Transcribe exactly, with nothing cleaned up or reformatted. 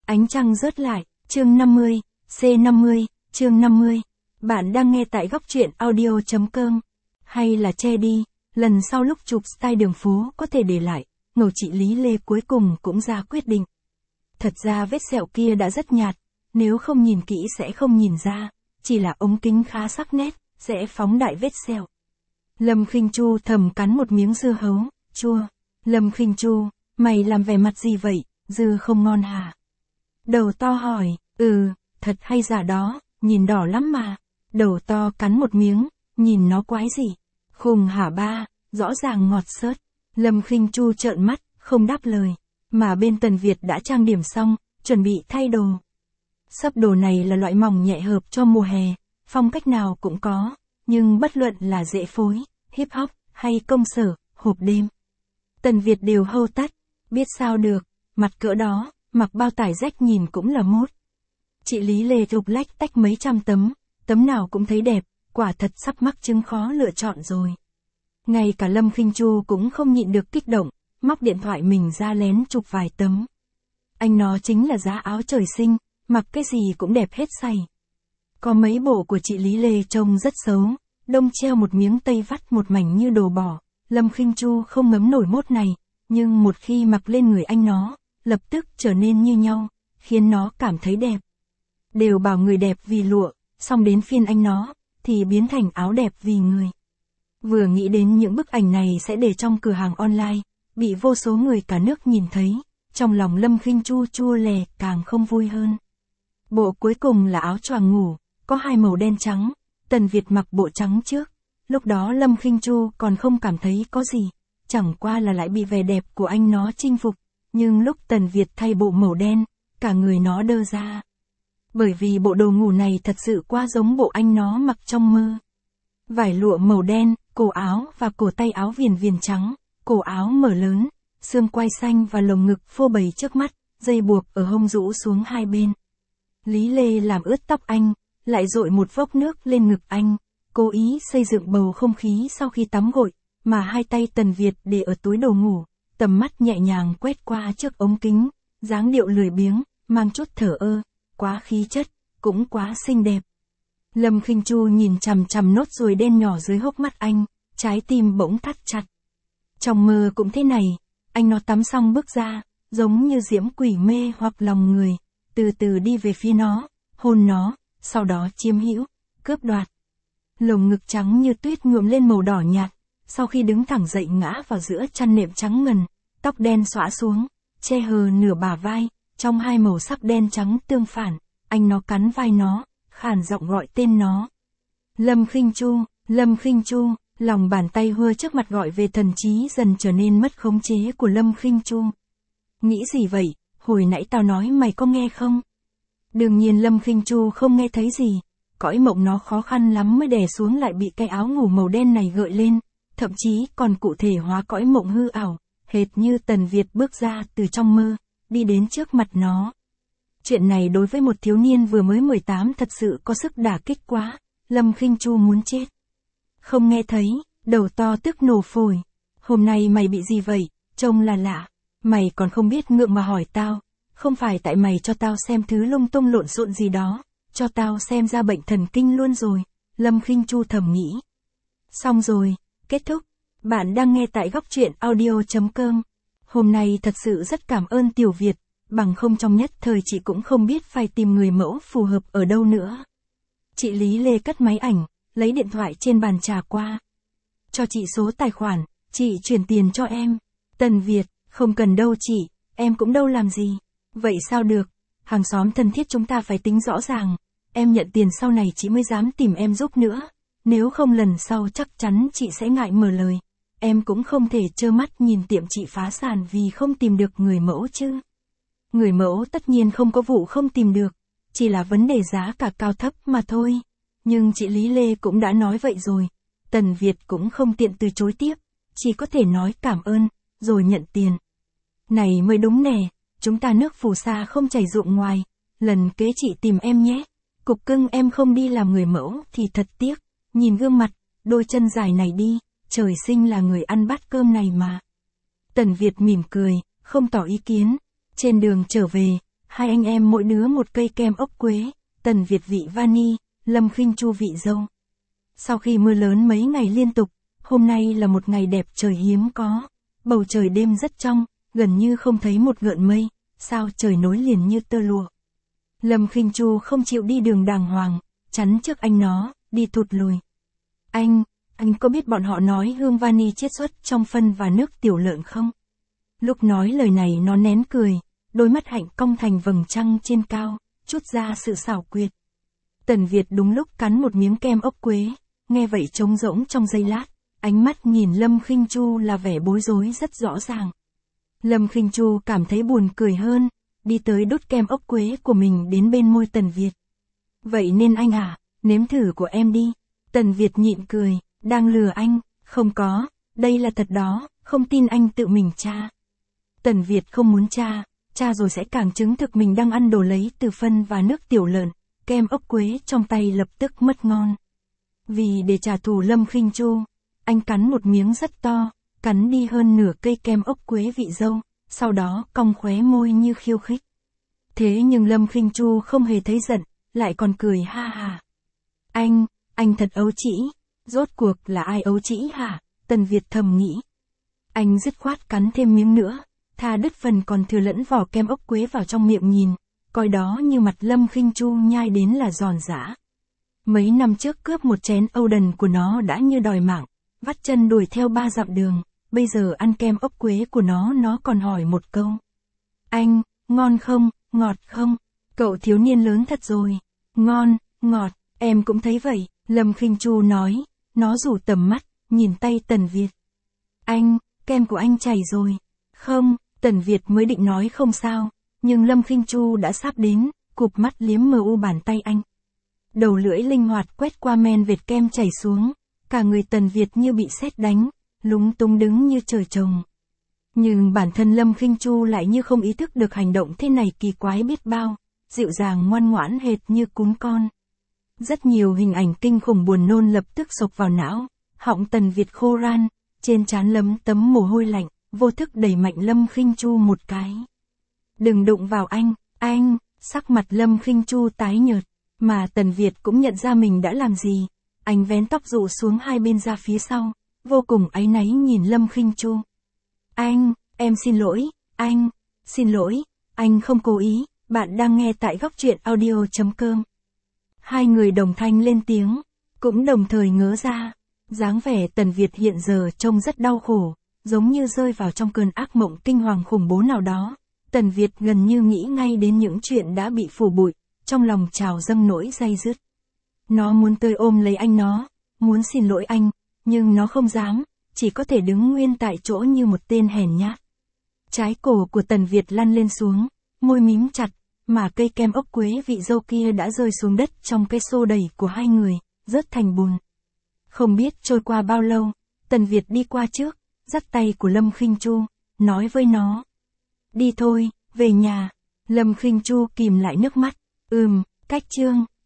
Ánh trăng rớt lại, chương năm mươi, C năm mươi, chương năm mươi. Bạn đang nghe tại góc truyện audio.com. Hay là che đi, lần sau lúc chụp style đường phố có thể để lại, ngầu chị Lý Lê cuối cùng cũng ra quyết định. Thật ra vết sẹo kia đã rất nhạt, nếu không nhìn kỹ sẽ không nhìn ra, chỉ là ống kính khá sắc nét, sẽ phóng đại vết sẹo. Lâm Khinh Chu thầm cắn một miếng dưa hấu, chua. Lâm Khinh Chu, mày làm vẻ mặt gì vậy, dưa không ngon hả? Đầu to hỏi, ừ, thật hay giả đó, nhìn đỏ lắm mà. Đầu to cắn một miếng, nhìn nó quái gì? Khùng hả ba, rõ ràng ngọt xớt. Lâm Khinh Chu trợn mắt, không đáp lời. Mà bên Tần Việt đã trang điểm xong, chuẩn bị thay đồ. Sấp đồ này là loại mỏng nhẹ hợp cho mùa hè, phong cách nào cũng có, nhưng bất luận là dễ phối, hip hop, hay công sở, hộp đêm. Tần Việt đều hâu tắt, biết sao được, mặt cỡ đó, mặc bao tải rách nhìn cũng là mốt. Chị Lý Lê rục lách tách mấy trăm tấm, tấm nào cũng thấy đẹp, quả thật sắp mắc chứng khó lựa chọn rồi. Ngay cả Lâm Khinh Chu cũng không nhịn được kích động, móc điện thoại mình ra lén chụp vài tấm. Anh nó chính là giá áo trời sinh, mặc cái gì cũng đẹp hết say. Có mấy bộ của chị Lý Lê trông rất xấu, đông treo một miếng tây vắt một mảnh như đồ bỏ. Lâm Khinh Chu không ngấm nổi mốt này, nhưng một khi mặc lên người anh nó, lập tức trở nên như nhau, khiến nó cảm thấy đẹp. Đều bảo người đẹp vì lụa, xong đến phiên anh nó, thì biến thành áo đẹp vì người. Vừa nghĩ đến những bức ảnh này sẽ để trong cửa hàng online, bị vô số người cả nước nhìn thấy, trong lòng Lâm Khinh Chu chua lè càng không vui hơn. Bộ cuối cùng là áo choàng ngủ, có hai màu đen trắng, Tần Việt mặc bộ trắng trước. Lúc đó Lâm Khinh Chu còn không cảm thấy có gì, chẳng qua là lại bị vẻ đẹp của anh nó chinh phục, nhưng lúc Tần Việt thay bộ màu đen, cả người nó đơ ra. Bởi vì bộ đồ ngủ này thật sự quá giống bộ anh nó mặc trong mơ. Vải lụa màu đen, cổ áo và cổ tay áo viền viền trắng, cổ áo mở lớn, xương quai xanh và lồng ngực phô bày trước mắt, dây buộc ở hông rũ xuống hai bên. Lý Lê làm ướt tóc anh, lại dội một vốc nước lên ngực anh. Cố ý xây dựng bầu không khí sau khi tắm gội, mà hai tay Tần Việt để ở túi đồ ngủ, tầm mắt nhẹ nhàng quét qua trước ống kính, dáng điệu lười biếng, mang chút thở ơ, quá khí chất, cũng quá xinh đẹp. Lâm Khinh Chu nhìn chằm chằm nốt ruồi đen nhỏ dưới hốc mắt anh, trái tim bỗng thắt chặt. Trong mơ cũng thế này, anh nó tắm xong bước ra, giống như diễm quỷ mê hoặc lòng người, từ từ đi về phía nó, hôn nó, sau đó chiếm hữu, cướp đoạt. Lồng ngực trắng như tuyết nhuộm lên màu đỏ nhạt, sau khi đứng thẳng dậy ngã vào giữa chăn nệm trắng ngần, tóc đen xõa xuống, che hờ nửa bả vai, trong hai màu sắc đen trắng tương phản, anh nó cắn vai nó, khàn giọng gọi tên nó. Lâm Khinh Chu, Lâm Khinh Chu, lòng bàn tay hưa trước mặt gọi về thần trí dần trở nên mất khống chế của Lâm Khinh Chu. Nghĩ gì vậy, hồi nãy tao nói mày có nghe không? Đương nhiên Lâm Khinh Chu không nghe thấy gì. Cõi mộng nó khó khăn lắm mới đè xuống lại bị cái áo ngủ màu đen này gợi lên, thậm chí còn cụ thể hóa cõi mộng hư ảo, hệt như Tần Việt bước ra từ trong mơ, đi đến trước mặt nó. Chuyện này đối với một thiếu niên vừa mới mười tám thật sự có sức đả kích quá, Lâm Khinh Chu muốn chết. Không nghe thấy, đầu to tức nổ phổi. Hôm nay mày bị gì vậy, trông là lạ, mày còn không biết ngượng mà hỏi tao, không phải tại mày cho tao xem thứ lung tung lộn xộn gì đó. Cho tao xem ra bệnh thần kinh luôn rồi, Lâm Khinh Chu thầm nghĩ. Xong rồi, kết thúc. Bạn đang nghe tại góc truyện audio.com. Hôm nay thật sự rất cảm ơn Tiểu Việt, bằng không trong nhất thời chị cũng không biết phải tìm người mẫu phù hợp ở đâu nữa. Chị Lý Lê cất máy ảnh, lấy điện thoại trên bàn trà qua. Cho chị số tài khoản, chị chuyển tiền cho em. Tần Việt, không cần đâu chị, em cũng đâu làm gì. Vậy sao được? Hàng xóm thân thiết chúng ta phải tính rõ ràng, em nhận tiền sau này chị mới dám tìm em giúp nữa, nếu không lần sau chắc chắn chị sẽ ngại mở lời, em cũng không thể trơ mắt nhìn tiệm chị phá sản vì không tìm được người mẫu chứ. Người mẫu tất nhiên không có vụ không tìm được, chỉ là vấn đề giá cả cao thấp mà thôi, nhưng chị Lý Lê cũng đã nói vậy rồi, Tần Việt cũng không tiện từ chối tiếp, chỉ có thể nói cảm ơn, rồi nhận tiền. Này mới đúng nè. Chúng ta nước phù sa không chảy ruộng ngoài, lần kế chị tìm em nhé. Cục cưng em không đi làm người mẫu thì thật tiếc, nhìn gương mặt, đôi chân dài này đi, trời sinh là người ăn bát cơm này mà. Tần Việt mỉm cười, không tỏ ý kiến. Trên đường trở về, Hai anh em mỗi đứa một cây kem ốc quế, Tần Việt vị vani, Lâm Khinh Chu vị dâu. Sau khi mưa lớn mấy ngày liên tục, hôm nay là một ngày đẹp trời hiếm có. Bầu trời đêm rất trong, gần như không thấy một gợn mây, sao trời nối liền như tơ lụa. Lâm Khinh Chu không chịu đi đường đàng hoàng, chắn trước anh nó, đi thụt lùi. Anh, anh có biết bọn họ nói hương vani chiết xuất trong phân và nước tiểu lợn không? Lúc nói lời này nó nén cười, đôi mắt hạnh cong thành vầng trăng trên cao, chút ra sự xảo quyệt. Tần Việt đúng lúc cắn một miếng kem ốc quế, nghe vậy trống rỗng trong giây lát, ánh mắt nhìn Lâm Khinh Chu là vẻ bối rối rất rõ ràng. Lâm Khinh Chu cảm thấy buồn cười hơn, đi tới đút kem ốc quế của mình đến bên môi Tần Việt. Vậy nên anh à, nếm thử của em đi. Tần Việt nhịn cười, đang lừa anh, không có, đây là thật đó, không tin anh tự mình tra. Tần Việt không muốn tra, tra rồi sẽ càng chứng thực mình đang ăn đồ lấy từ phân và nước tiểu lợn, kem ốc quế trong tay lập tức mất ngon. Vì để trả thù Lâm Khinh Chu, anh cắn một miếng rất to, cắn đi hơn nửa cây kem ốc quế vị dâu, sau đó cong khóe môi như khiêu khích. Thế nhưng Lâm Khinh Chu không hề thấy giận, lại còn cười ha ha. Anh, anh thật ấu trĩ, rốt cuộc là ai ấu trĩ hả? Tần Việt thầm nghĩ. Anh dứt khoát cắn thêm miếng nữa, thà đứt phần còn thừa lẫn vỏ kem ốc quế vào trong miệng nhìn, coi đó như mặt Lâm Khinh Chu nhai đến là giòn giã. Mấy năm trước cướp một chén Âu đần của nó đã như đòi mạng, vắt chân đuổi theo ba dặm đường, bây giờ ăn kem ốc quế của nó nó còn hỏi một câu. Anh, ngon không, ngọt không? Cậu thiếu niên lớn thật rồi. Ngon, ngọt, em cũng thấy vậy, Lâm Khinh Chu nói, nó rủ tầm mắt, nhìn tay Tần Việt. Anh, kem của anh chảy rồi. Không, Tần Việt mới định nói không sao, nhưng Lâm Khinh Chu đã sắp đến, cụp mắt liếm mờ u bàn tay anh. Đầu lưỡi linh hoạt quét qua men vệt kem chảy xuống, cả người Tần Việt như bị sét đánh, lúng túng đứng như trời trồng. Nhưng bản thân Lâm Khinh Chu lại như không ý thức được hành động thế này kỳ quái biết bao, dịu dàng ngoan ngoãn hệt như cún con. Rất nhiều hình ảnh kinh khủng buồn nôn lập tức xộc vào não, họng Tần Việt khô ran, trên trán lấm tấm mồ hôi lạnh, vô thức đẩy mạnh Lâm Khinh Chu một cái. Đừng đụng vào anh, anh, sắc mặt Lâm Khinh Chu tái nhợt, mà Tần Việt cũng nhận ra mình đã làm gì. Anh vén tóc rụ xuống hai bên ra phía sau, vô cùng áy náy nhìn Lâm Khinh Chu. Anh, em xin lỗi, anh, xin lỗi, anh không cố ý, bạn đang nghe tại góc truyện audio chấm com. Hai người đồng thanh lên tiếng, cũng đồng thời ngớ ra, dáng vẻ Tần Việt hiện giờ trông rất đau khổ, giống như rơi vào trong cơn ác mộng kinh hoàng khủng bố nào đó. Tần Việt gần như nghĩ ngay đến những chuyện đã bị phủ bụi, trong lòng trào dâng nỗi day dứt. Nó muốn tươi ôm lấy anh nó, muốn xin lỗi anh, nhưng nó không dám, chỉ có thể đứng nguyên tại chỗ như một tên hèn nhát. Trái cổ của Tần Việt lăn lên xuống, môi mím chặt, mà cây kem ốc quế vị dâu kia đã rơi xuống đất trong cái xô đẩy của hai người, rớt thành bùn. Không biết trôi qua bao lâu, Tần Việt đi qua trước, dắt tay của Lâm Khinh Chu, nói với nó. Đi thôi, về nhà. Lâm Khinh Chu kìm lại nước mắt, ừm, cách chương.